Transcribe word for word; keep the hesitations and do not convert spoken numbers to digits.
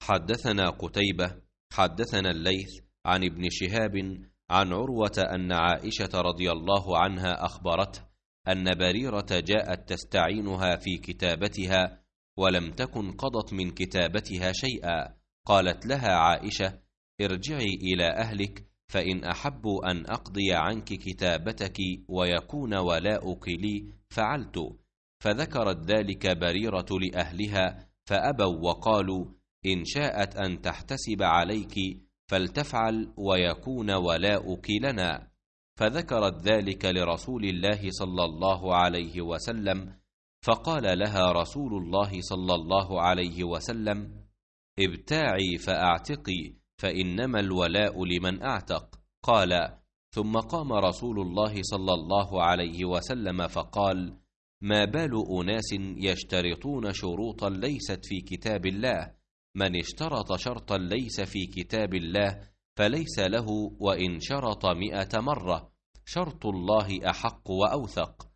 حدثنا قتيبة حدثنا الليث عن ابن شهاب عن عروة أن عائشة رضي الله عنها أخبرته أن بريرة جاءت تستعينها في كتابتها ولم تكن قضت من كتابتها شيئا. قالت لها عائشة: ارجعي إلى أهلك، فإن أحبوا أن أقضي عنك كتابتك ويكون ولاؤك لي فعلت. فذكرت ذلك بريرة لأهلها فأبوا وقالوا: إن شاءت أن تحتسب عليك فلتفعل ويكون ولاؤك لنا. فذكرت ذلك لرسول الله صلى الله عليه وسلم، فقال لها رسول الله صلى الله عليه وسلم: ابتاعي فأعتقي، فإنما الولاء لمن أعتق. قال: ثم قام رسول الله صلى الله عليه وسلم فقال: ما بال أناس يشترطون شروطا ليست في كتاب الله؟ من اشترط شرطا ليس في كتاب الله فليس له وإن شرط مئة مرة، شرط الله أحق وأوثق.